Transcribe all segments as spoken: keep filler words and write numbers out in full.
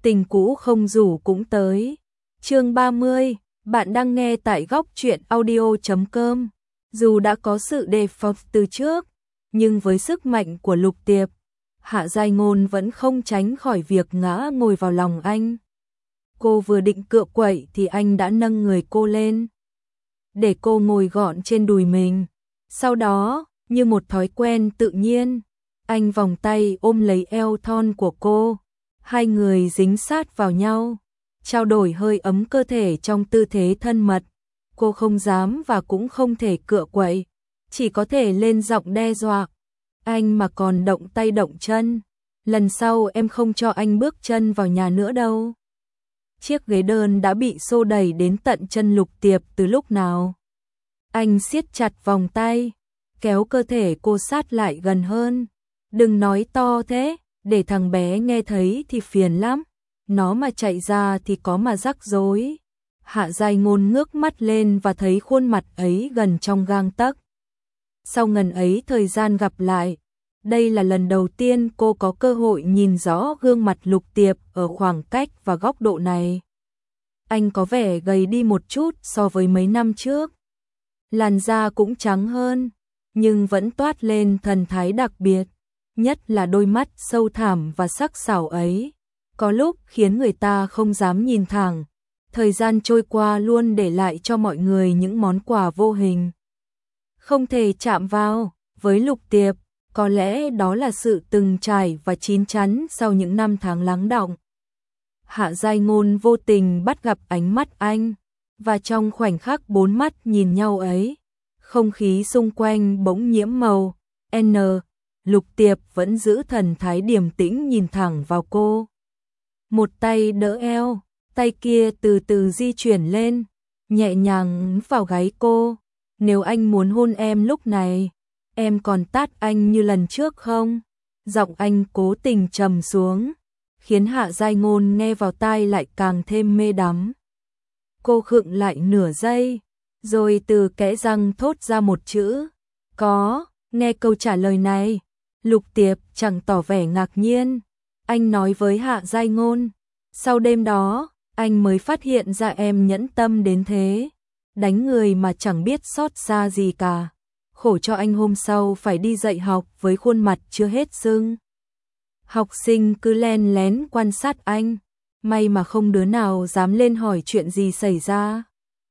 tình cũ không rủ cũng tới. Chương ba mươi, bạn đang nghe tại góc truyện audio chấm com. Dù đã có sự đề phòng từ trước, nhưng với sức mạnh của Lục Tiệp, Hạ Giai Ngôn vẫn không tránh khỏi việc ngã ngồi vào lòng anh. Cô vừa định cựa quậy thì anh đã nâng người cô lên, để cô ngồi gọn trên đùi mình. Sau đó, như một thói quen tự nhiên, anh vòng tay ôm lấy eo thon của cô. Hai người dính sát vào nhau, trao đổi hơi ấm cơ thể trong tư thế thân mật. Cô không dám và cũng không thể cựa quậy, chỉ có thể lên giọng đe dọa. Anh mà còn động tay động chân, lần sau em không cho anh bước chân vào nhà nữa đâu. Chiếc ghế đơn đã bị xô đẩy đến tận chân Lục Tiệp từ lúc nào. Anh siết chặt vòng tay, kéo cơ thể cô sát lại gần hơn. Đừng nói to thế, để thằng bé nghe thấy thì phiền lắm. Nó mà chạy ra thì có mà rắc rối. Hạ Giai Ngôn ngước mắt lên và thấy khuôn mặt ấy gần trong gang tấc. Sau ngần ấy thời gian gặp lại, đây là lần đầu tiên cô có cơ hội nhìn rõ gương mặt Lục Tiệp ở khoảng cách và góc độ này. Anh có vẻ gầy đi một chút so với mấy năm trước. Làn da cũng trắng hơn, nhưng vẫn toát lên thần thái đặc biệt. Nhất là đôi mắt sâu thẳm và sắc sảo ấy, có lúc khiến người ta không dám nhìn thẳng. Thời gian trôi qua luôn để lại cho mọi người những món quà vô hình, không thể chạm vào. Với Lục Tiệp, có lẽ đó là sự từng trải và chín chắn sau những năm tháng lắng đọng. Hạ Giai Ngôn vô tình bắt gặp ánh mắt anh, và trong khoảnh khắc bốn mắt nhìn nhau ấy, không khí xung quanh bỗng nhiễm màu. N. Lục Tiệp vẫn giữ thần thái điềm tĩnh nhìn thẳng vào cô. Một tay đỡ eo, tay kia từ từ di chuyển lên, nhẹ nhàng vào gáy cô. Nếu anh muốn hôn em lúc này, em còn tát anh như lần trước không? Giọng anh cố tình trầm xuống, khiến Hạ Giai Ngôn nghe vào tai lại càng thêm mê đắm. Cô khựng lại nửa giây, rồi từ kẽ răng thốt ra một chữ. Có. Nghe câu trả lời này, Lục Tiệp chẳng tỏ vẻ ngạc nhiên. Anh nói với Hạ Giai Ngôn, sau đêm đó, anh mới phát hiện ra em nhẫn tâm đến thế. Đánh người mà chẳng biết xót xa gì cả. Khổ cho anh hôm sau phải đi dạy học với khuôn mặt chưa hết sưng. Học sinh cứ len lén quan sát anh, may mà không đứa nào dám lên hỏi chuyện gì xảy ra.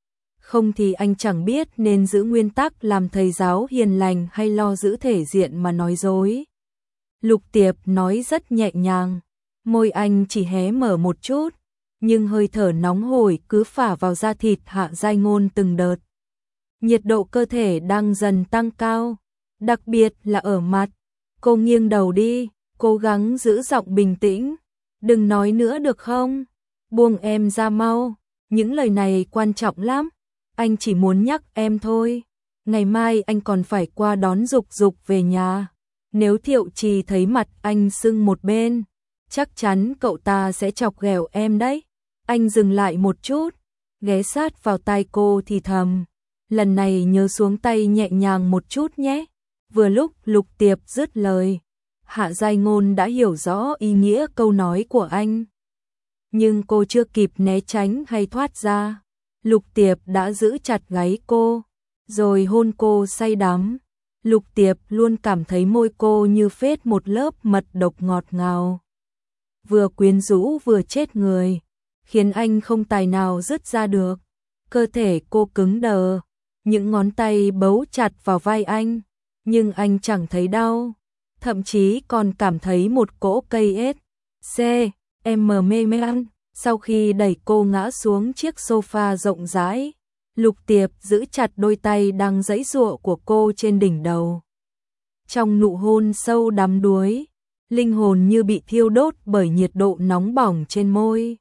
Không thì anh chẳng biết nên giữ nguyên tắc làm thầy giáo hiền lành hay lo giữ thể diện mà nói dối. Lục Tiệp nói rất nhẹ nhàng, môi anh chỉ hé mở một chút, nhưng hơi thở nóng hổi cứ phả vào da thịt Hạ Giai Ngôn từng đợt. Nhiệt độ cơ thể đang dần tăng cao, đặc biệt là ở mặt. Cô nghiêng đầu đi, cố gắng giữ giọng bình tĩnh. Đừng nói nữa được không? Buông em ra mau, những lời này quan trọng lắm. Anh chỉ muốn nhắc em thôi. Ngày mai anh còn phải qua đón Dục Dục về nhà. Nếu Thiệu Trì thấy mặt anh sưng một bên, chắc chắn cậu ta sẽ chọc ghẹo em đấy. Anh dừng lại một chút, ghé sát vào tai cô thì thầm. Lần này nhớ xuống tay nhẹ nhàng một chút nhé. Vừa lúc Lục Tiệp dứt lời, Hạ Giai Ngôn đã hiểu rõ ý nghĩa câu nói của anh. Nhưng cô chưa kịp né tránh hay thoát ra, Lục Tiệp đã giữ chặt gáy cô, rồi hôn cô say đắm. Lục Tiệp luôn cảm thấy môi cô như phết một lớp mật độc ngọt ngào, vừa quyến rũ vừa chết người, khiến anh không tài nào dứt ra được. Cơ thể cô cứng đờ, những ngón tay bấu chặt vào vai anh, nhưng anh chẳng thấy đau, thậm chí còn cảm thấy một cỗ cây ết. C. M mê man. Sau khi đẩy cô ngã xuống chiếc sofa rộng rãi, Lục Tiệp giữ chặt đôi tay đang giãy giụa của cô trên đỉnh đầu. Trong nụ hôn sâu đắm đuối, linh hồn như bị thiêu đốt bởi nhiệt độ nóng bỏng trên môi.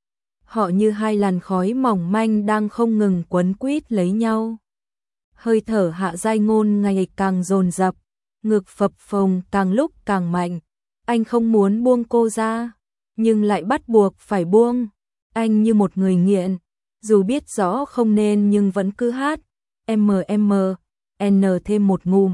Họ như hai làn khói mỏng manh đang không ngừng quấn quýt lấy nhau. Hơi thở Hạ Giai Ngôn ngày càng dồn dập, ngực phập phồng càng lúc càng mạnh. Anh không muốn buông cô ra, nhưng lại bắt buộc phải buông. Anh như một người nghiện, dù biết rõ không nên nhưng vẫn cứ hát M M N thêm một ngụm.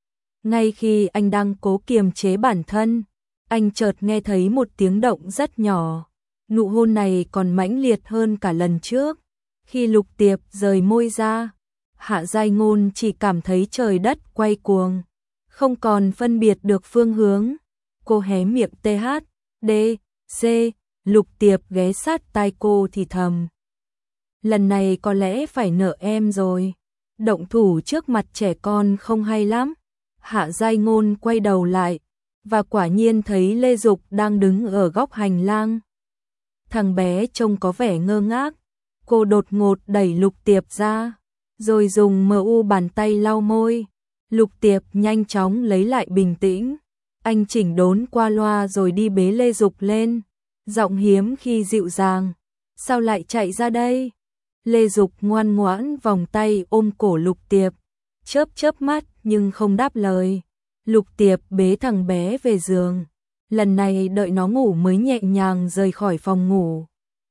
Ngay khi anh đang cố kiềm chế bản thân, anh chợt nghe thấy một tiếng động rất nhỏ. Nụ hôn này còn mãnh liệt hơn cả lần trước. Khi Lục Tiệp rời môi ra, Hạ Giai Ngôn chỉ cảm thấy trời đất quay cuồng, không còn phân biệt được phương hướng. Cô hé miệng tê hát, đê, xê, Lục Tiệp ghé sát tai cô thì thầm. Lần này có lẽ phải nợ em rồi. Động thủ trước mặt trẻ con không hay lắm. Hạ Giai Ngôn quay đầu lại, và quả nhiên thấy Lê Dục đang đứng ở góc hành lang. Thằng bé trông có vẻ ngơ ngác. Cô đột ngột đẩy Lục Tiệp ra, rồi dùng mờ u bàn tay lau môi. Lục Tiệp nhanh chóng lấy lại bình tĩnh. Anh chỉnh đốn qua loa rồi đi bế Lê Dục lên, giọng hiếm khi dịu dàng. Sao lại chạy ra đây? Lê Dục ngoan ngoãn vòng tay ôm cổ Lục Tiệp, chớp chớp mắt nhưng không đáp lời. Lục Tiệp bế thằng bé về giường. Lần này đợi nó ngủ mới nhẹ nhàng rời khỏi phòng ngủ.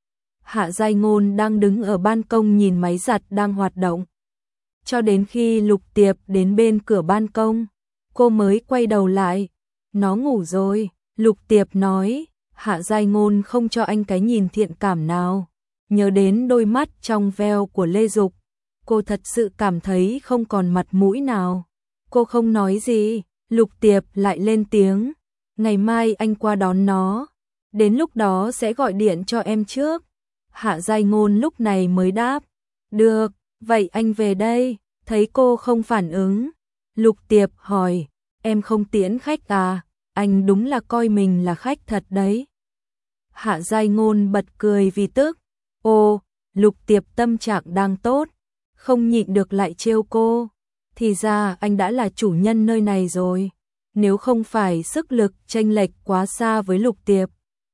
Hạ Giai Ngôn đang đứng ở ban công nhìn máy giặt đang hoạt động. Cho đến khi Lục Tiệp đến bên cửa ban công, cô mới quay đầu lại. Nó ngủ rồi, Lục Tiệp nói. Hạ Giai Ngôn không cho anh cái nhìn thiện cảm nào. Nhớ đến đôi mắt trong veo của Lê Dục, cô thật sự cảm thấy không còn mặt mũi nào. Cô không nói gì, Lục Tiệp lại lên tiếng. Ngày mai anh qua đón nó, đến lúc đó sẽ gọi điện cho em trước. Hạ Giai Ngôn lúc này mới đáp. Được, vậy anh về đây. Thấy cô không phản ứng, Lục Tiệp hỏi, em không tiễn khách à? Anh đúng là coi mình là khách thật đấy. Hạ Giai Ngôn bật cười vì tức. Ô, Lục Tiệp tâm trạng đang tốt, không nhịn được lại trêu cô. Thì ra anh đã là chủ nhân nơi này rồi. Nếu không phải sức lực chênh lệch quá xa với Lục Tiệp,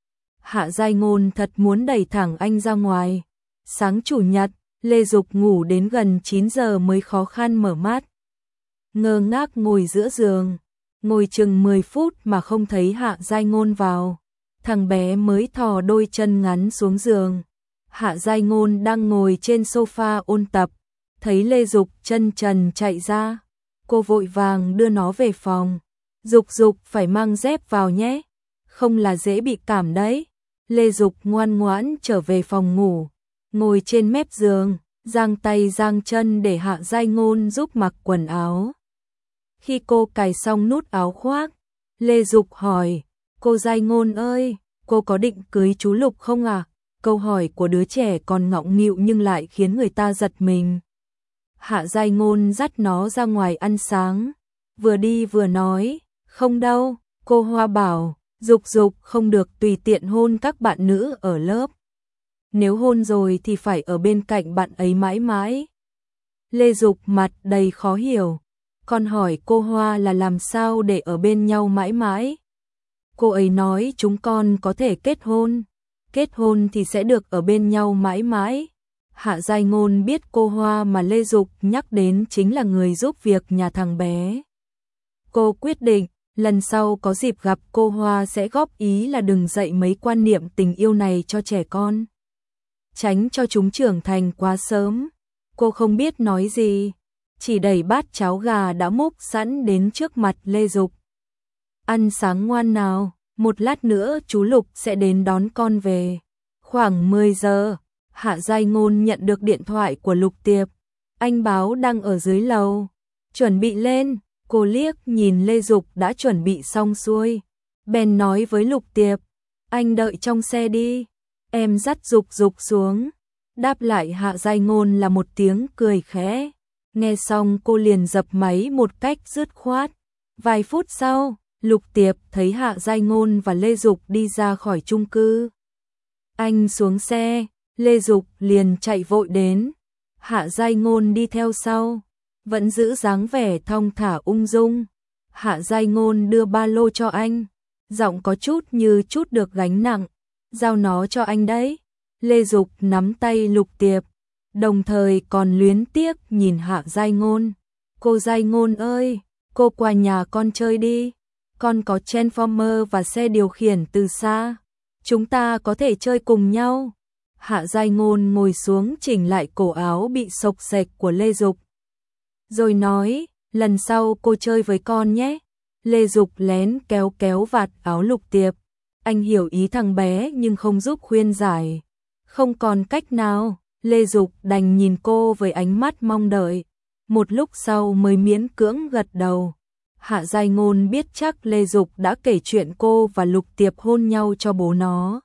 Hạ Giai Ngôn thật muốn đẩy thẳng anh ra ngoài. Sáng chủ nhật, Lê Dục ngủ đến gần chín giờ mới khó khăn mở mắt. Ngơ ngác ngồi giữa giường, ngồi chừng mười phút mà không thấy Hạ Giai Ngôn vào. Thằng bé mới thò đôi chân ngắn xuống giường. Hạ Giai Ngôn đang ngồi trên sofa ôn tập, thấy Lê Dục chân trần chạy ra. Cô vội vàng đưa nó về phòng. Dục Dục phải mang dép vào nhé, không là dễ bị cảm đấy. Lê Dục ngoan ngoãn trở về phòng ngủ, ngồi trên mép giường, giang tay giang chân để Hạ Giai Ngôn giúp mặc quần áo. Khi cô cài xong nút áo khoác, Lê Dục hỏi, cô Giai Ngôn ơi, cô có định cưới chú Lục không à? Câu hỏi của đứa trẻ còn ngọng nghịu nhưng lại khiến người ta giật mình. Hạ Giai Ngôn dắt nó ra ngoài ăn sáng, vừa đi vừa nói, không đâu, cô Hoa bảo, Dục Dục không được tùy tiện hôn các bạn nữ ở lớp. Nếu hôn rồi thì phải ở bên cạnh bạn ấy mãi mãi. Lê Dục mặt đầy khó hiểu, con hỏi cô Hoa là làm sao để ở bên nhau mãi mãi. Cô ấy nói chúng con có thể kết hôn, kết hôn thì sẽ được ở bên nhau mãi mãi. Hạ Giai Ngôn biết cô Hoa mà Lê Dục nhắc đến chính là người giúp việc nhà thằng bé. Cô quyết định, lần sau có dịp gặp cô Hoa sẽ góp ý là đừng dạy mấy quan niệm tình yêu này cho trẻ con, tránh cho chúng trưởng thành quá sớm. Cô không biết nói gì, chỉ đẩy bát cháo gà đã múc sẵn đến trước mặt Lê Dục. Ăn sáng ngoan nào, một lát nữa chú Lục sẽ đến đón con về. Khoảng mười giờ, Hạ Giai Ngôn nhận được điện thoại của Lục Tiệp. Anh báo đang ở dưới lầu, chuẩn bị lên. Cô liếc nhìn Lê Dục đã chuẩn bị xong xuôi, bèn nói với Lục Tiệp, anh đợi trong xe đi, em dắt Dục Dục xuống. Đáp lại Hạ Giai Ngôn là một tiếng cười khẽ. Nghe xong cô liền dập máy một cách dứt khoát. Vài phút sau, Lục Tiệp thấy Hạ Giai Ngôn và Lê Dục đi ra khỏi chung cư. Anh xuống xe, Lê Dục liền chạy vội đến. Hạ Giai Ngôn đi theo sau, vẫn giữ dáng vẻ thong thả ung dung. Hạ Giai Ngôn đưa ba lô cho anh, giọng có chút như chút được gánh nặng. Giao nó cho anh đấy. Lê Dục nắm tay Lục Tiệp, đồng thời còn luyến tiếc nhìn Hạ Giai Ngôn. Cô Giai Ngôn ơi, cô qua nhà con chơi đi. Con có Transformer và xe điều khiển từ xa, chúng ta có thể chơi cùng nhau. Hạ Giai Ngôn ngồi xuống chỉnh lại cổ áo bị xộc xệch của Lê Dục, rồi nói, lần sau cô chơi với con nhé. Lê Dục lén kéo kéo vạt áo Lục Tiệp. Anh hiểu ý thằng bé nhưng không giúp khuyên giải. Không còn cách nào, Lê Dục đành nhìn cô với ánh mắt mong đợi. Một lúc sau mới miễn cưỡng gật đầu. Hạ Giai Ngôn biết chắc Lê Dục đã kể chuyện cô và Lục Tiệp hôn nhau cho bố nó.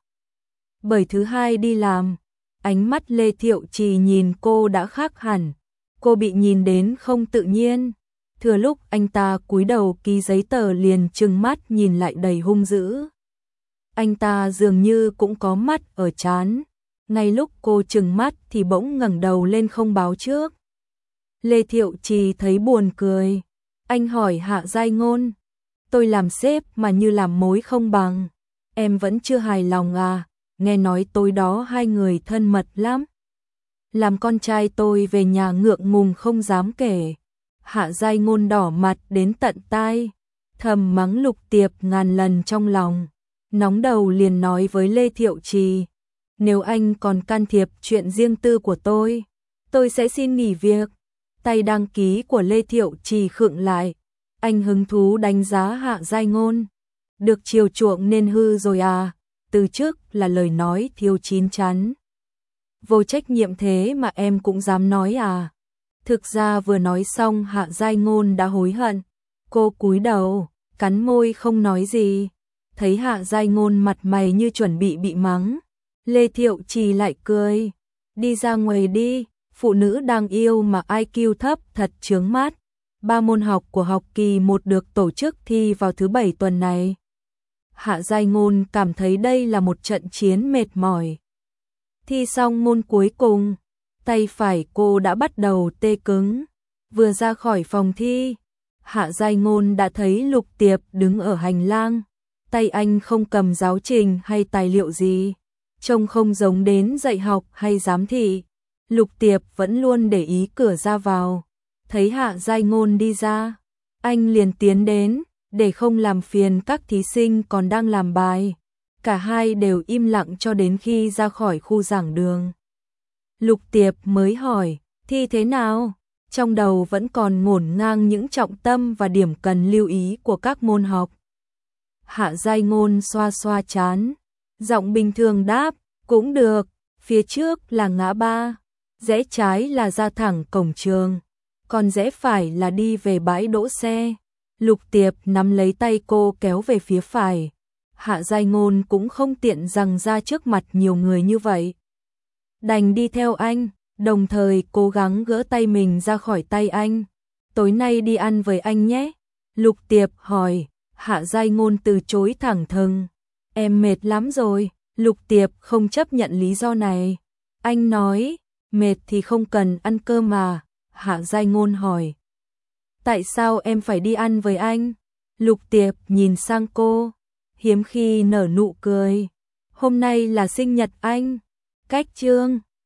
Bởi thứ hai đi làm, ánh mắt Lê Thiệu Trì nhìn cô đã khác hẳn. Cô bị nhìn đến không tự nhiên. Thừa lúc anh ta cúi đầu ký giấy tờ liền trừng mắt nhìn lại đầy hung dữ. Anh ta dường như cũng có mắt ở trán. Ngay lúc cô trừng mắt thì bỗng ngẩng đầu lên không báo trước. Lê Thiệu Trì thấy buồn cười. Anh hỏi Hạ Giai Ngôn, tôi làm sếp mà như làm mối không bằng. Em vẫn chưa hài lòng à, nghe nói tối đó hai người thân mật lắm. Làm con trai tôi về nhà ngượng ngùng không dám kể. Hạ Giai Ngôn đỏ mặt đến tận tai, thầm mắng Lục Tiệp ngàn lần trong lòng. Nóng đầu liền nói với Lê Thiệu Trì, nếu anh còn can thiệp chuyện riêng tư của tôi, tôi sẽ xin nghỉ việc. Tay đăng ký của Lê Thiệu Trì khựng lại, anh hứng thú đánh giá Hạ Giai Ngôn. Được chiều chuộng nên hư rồi à, từ trước là lời nói thiếu chín chắn. Vô trách nhiệm thế mà em cũng dám nói à. Thực ra vừa nói xong Hạ Giai Ngôn đã hối hận. Cô cúi đầu, cắn môi không nói gì. Thấy Hạ Giai Ngôn mặt mày như chuẩn bị bị mắng, Lê Thiệu Trì lại cười. Đi ra ngoài đi, phụ nữ đang yêu mà i kiu thấp thật chướng mắt. Ba môn học của học kỳ một được tổ chức thi vào thứ bảy tuần này. Hạ Giai Ngôn cảm thấy đây là một trận chiến mệt mỏi. Thi xong môn cuối cùng, tay phải cô đã bắt đầu tê cứng. Vừa ra khỏi phòng thi, Hạ Giai Ngôn đã thấy Lục Tiệp đứng ở hành lang. Tay anh không cầm giáo trình hay tài liệu gì, trông không giống đến dạy học hay giám thị. Lục Tiệp vẫn luôn để ý cửa ra vào. Thấy Hạ Giai Ngôn đi ra, anh liền tiến đến, để không làm phiền các thí sinh còn đang làm bài. Cả hai đều im lặng cho đến khi ra khỏi khu giảng đường. Lục Tiệp mới hỏi, thi thế nào? Trong đầu vẫn còn ngổn ngang những trọng tâm và điểm cần lưu ý của các môn học. Hạ Giai Ngôn xoa xoa trán, giọng bình thường đáp, cũng được, phía trước là ngã ba, rẽ trái là ra thẳng cổng trường, còn rẽ phải là đi về bãi đỗ xe. Lục Tiệp nắm lấy tay cô kéo về phía phải. Hạ Giai Ngôn cũng không tiện rằng ra trước mặt nhiều người như vậy. Đành đi theo anh, đồng thời cố gắng gỡ tay mình ra khỏi tay anh. Tối nay đi ăn với anh nhé. Lục Tiệp hỏi. Hạ Giai Ngôn từ chối thẳng thừng. Em mệt lắm rồi. Lục Tiệp không chấp nhận lý do này. Anh nói, mệt thì không cần ăn cơm mà. Hạ Giai Ngôn hỏi. Tại sao em phải đi ăn với anh? Lục Tiệp nhìn sang cô, hiếm khi nở nụ cười. Hôm nay là sinh nhật anh. Cách chương